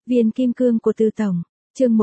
Viên kim cương của Từ Tổng, chương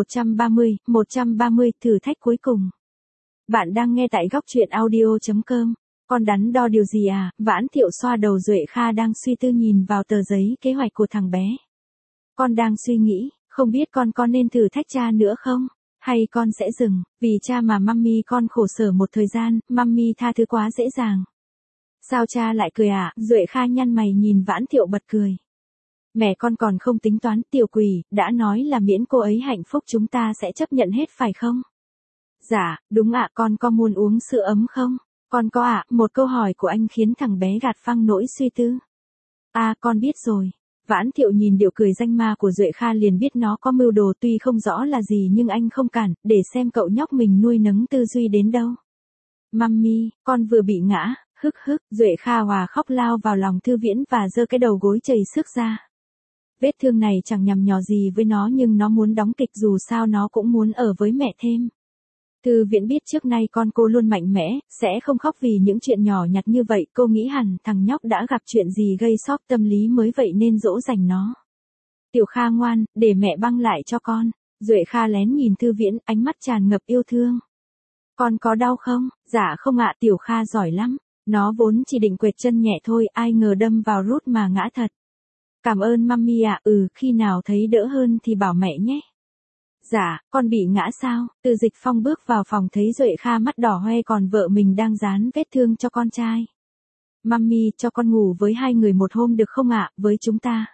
130, thử thách cuối cùng. Bạn đang nghe tại góc truyện audio.com. Con đắn đo điều gì à? Vãn Thiệu xoa đầu Duệ Kha đang suy tư nhìn vào tờ giấy kế hoạch của thằng bé. Con đang suy nghĩ, không biết con có nên thử thách cha nữa không? Hay con sẽ dừng, vì cha mà mummy con khổ sở một thời gian, mummy tha thứ quá dễ dàng. Sao cha lại cười à? Duệ Kha nhăn mày nhìn Vãn Thiệu bật cười. Mẹ con còn không tính toán, tiểu quỷ, đã nói là miễn cô ấy hạnh phúc chúng ta sẽ chấp nhận hết phải không? Dạ, đúng ạ, con có muốn uống sữa ấm không? Con có ạ, một câu hỏi của anh khiến thằng bé gạt phăng nỗi suy tư. À, con biết rồi. Vãn Thiệu nhìn điệu cười danh ma của Duệ Kha liền biết nó có mưu đồ, tuy không rõ là gì nhưng anh không cản, để xem cậu nhóc mình nuôi nấng tư duy đến đâu. Mummy, con vừa bị ngã, hức hức, Duệ Kha hòa khóc lao vào lòng Thư Viễn và giơ cái đầu gối chảy xước ra. Vết thương này chẳng nhằm nhò gì với nó nhưng nó muốn đóng kịch, dù sao nó cũng muốn ở với mẹ thêm. Thư Viễn biết trước nay con cô luôn mạnh mẽ, sẽ không khóc vì những chuyện nhỏ nhặt như vậy, cô nghĩ hẳn thằng nhóc đã gặp chuyện gì gây sốc tâm lý mới vậy nên dỗ dành nó. Tiểu Kha ngoan, để mẹ băng lại cho con. Duệ Kha lén nhìn Thư Viễn, ánh mắt tràn ngập yêu thương. Con có đau không? Dạ không ạ, Tiểu Kha giỏi lắm. Nó vốn chỉ định quệt chân nhẹ thôi, ai ngờ đâm vào rút mà ngã thật. Cảm ơn mummy ạ, khi nào thấy đỡ hơn thì bảo mẹ nhé. Dạ, con bị ngã sao? Từ Dịch Phong bước vào phòng thấy Duệ Kha mắt đỏ hoe còn vợ mình đang dán vết thương cho con trai. Mummy, cho con ngủ với hai người một hôm được không ạ, với chúng ta?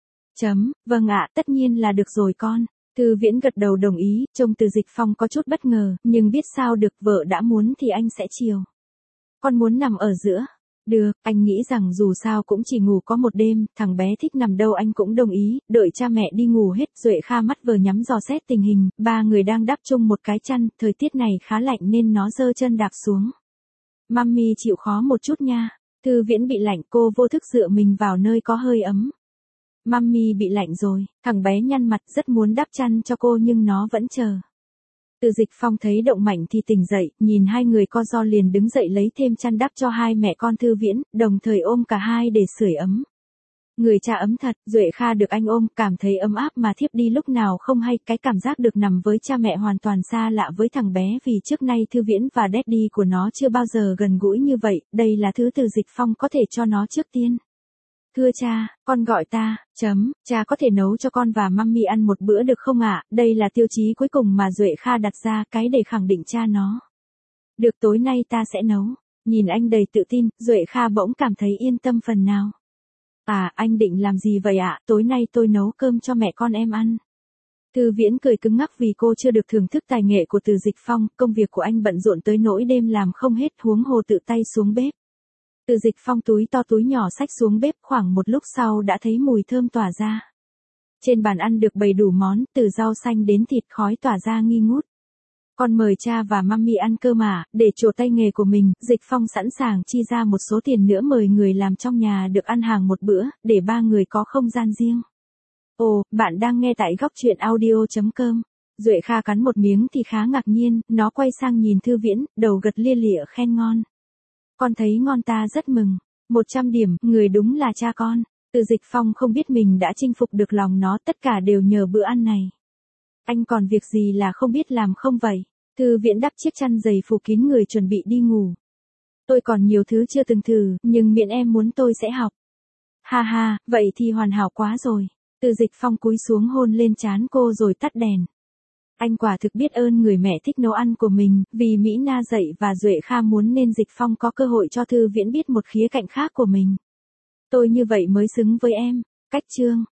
Vâng ạ, tất nhiên là được rồi con. Thư Viễn gật đầu đồng ý, trông Từ Dịch Phong có chút bất ngờ, nhưng biết sao được, vợ đã muốn thì anh sẽ chiều. Con muốn nằm ở giữa. Được, anh nghĩ rằng dù sao cũng chỉ ngủ có một đêm, thằng bé thích nằm đâu anh cũng đồng ý, đợi cha mẹ đi ngủ hết, Duệ Kha mắt vờ nhắm dò xét tình hình, ba người đang đắp chung một cái chăn, thời tiết này khá lạnh nên nó giơ chân đạp xuống. Mummy chịu khó một chút nha. Thư Viễn bị lạnh, cô vô thức dựa mình vào nơi có hơi ấm. Mummy bị lạnh rồi, thằng bé nhăn mặt rất muốn đắp chăn cho cô nhưng nó vẫn chờ. Từ Dịch Phong thấy động mạnh thì tỉnh dậy, nhìn hai người co ro liền đứng dậy lấy thêm chăn đắp cho hai mẹ con Thư Viễn, đồng thời ôm cả hai để sưởi ấm. Người cha ấm thật, Duệ Kha được anh ôm, cảm thấy ấm áp mà thiếp đi lúc nào không hay, cái cảm giác được nằm với cha mẹ hoàn toàn xa lạ với thằng bé vì trước nay Thư Viễn và daddy của nó chưa bao giờ gần gũi như vậy, đây là thứ Từ Dịch Phong có thể cho nó trước tiên. Thưa cha, con gọi ta, cha có thể nấu cho con và mummy ăn một bữa được không ạ? Đây là tiêu chí cuối cùng mà Duệ Kha đặt ra, cái để khẳng định cha nó. Được, tối nay ta sẽ nấu. Nhìn anh đầy tự tin, Duệ Kha bỗng cảm thấy yên tâm phần nào. À, anh định làm gì vậy ạ? Tối nay tôi nấu cơm cho mẹ con em ăn. Thư Viễn cười cứng ngắc vì cô chưa được thưởng thức tài nghệ của Từ Dịch Phong, công việc của anh bận rộn tới nỗi đêm làm không hết, huống hồ tự tay xuống bếp. Từ Dịch Phong túi to túi nhỏ xách xuống bếp, khoảng một lúc sau đã thấy mùi thơm tỏa ra. Trên bàn ăn được bày đủ món, từ rau xanh đến thịt, khói tỏa ra nghi ngút. Con mời cha và mummy ăn cơm à? Để trổ tay nghề của mình, Dịch Phong sẵn sàng chi ra một số tiền nữa mời người làm trong nhà được ăn hàng một bữa, để ba người có không gian riêng. Ồ, bạn đang nghe tại góc truyện audio.com. Duệ Kha cắn một miếng thì khá ngạc nhiên, nó quay sang nhìn Thư Viễn, đầu gật lia lịa khen ngon. Con thấy ngon, ta rất mừng. 100 điểm, người đúng là cha con. Từ Dịch Phong không biết mình đã chinh phục được lòng nó, tất cả đều nhờ bữa ăn này. Anh còn việc gì là không biết làm không vậy? Thư Viễn đắp chiếc chăn dày phủ kín người chuẩn bị đi ngủ. Tôi còn nhiều thứ chưa từng thử, nhưng miễn em muốn tôi sẽ học. Ha ha, vậy thì hoàn hảo quá rồi. Từ Dịch Phong cúi xuống hôn lên trán cô rồi tắt đèn. Anh quả thực biết ơn người mẹ thích nấu ăn của mình, vì Mỹ Na dạy và Duệ Kha muốn nên Dịch Phong có cơ hội cho Thư Viễn biết một khía cạnh khác của mình. Tôi như vậy mới xứng với em. Cách chương